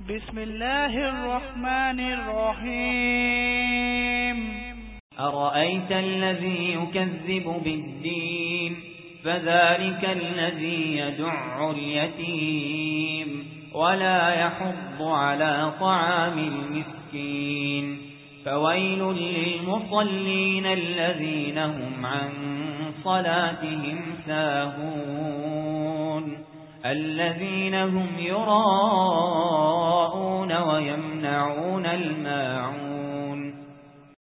بسم الله الرحمن الرحيم أرأيت الذي يكذب بالدين فذلك الذي يدع اليتيم ولا يحض على طعام المسكين فويل للمصلين الذين هم عن صلاتهم ساهون الذين هم يراءون ويمنعون الماعون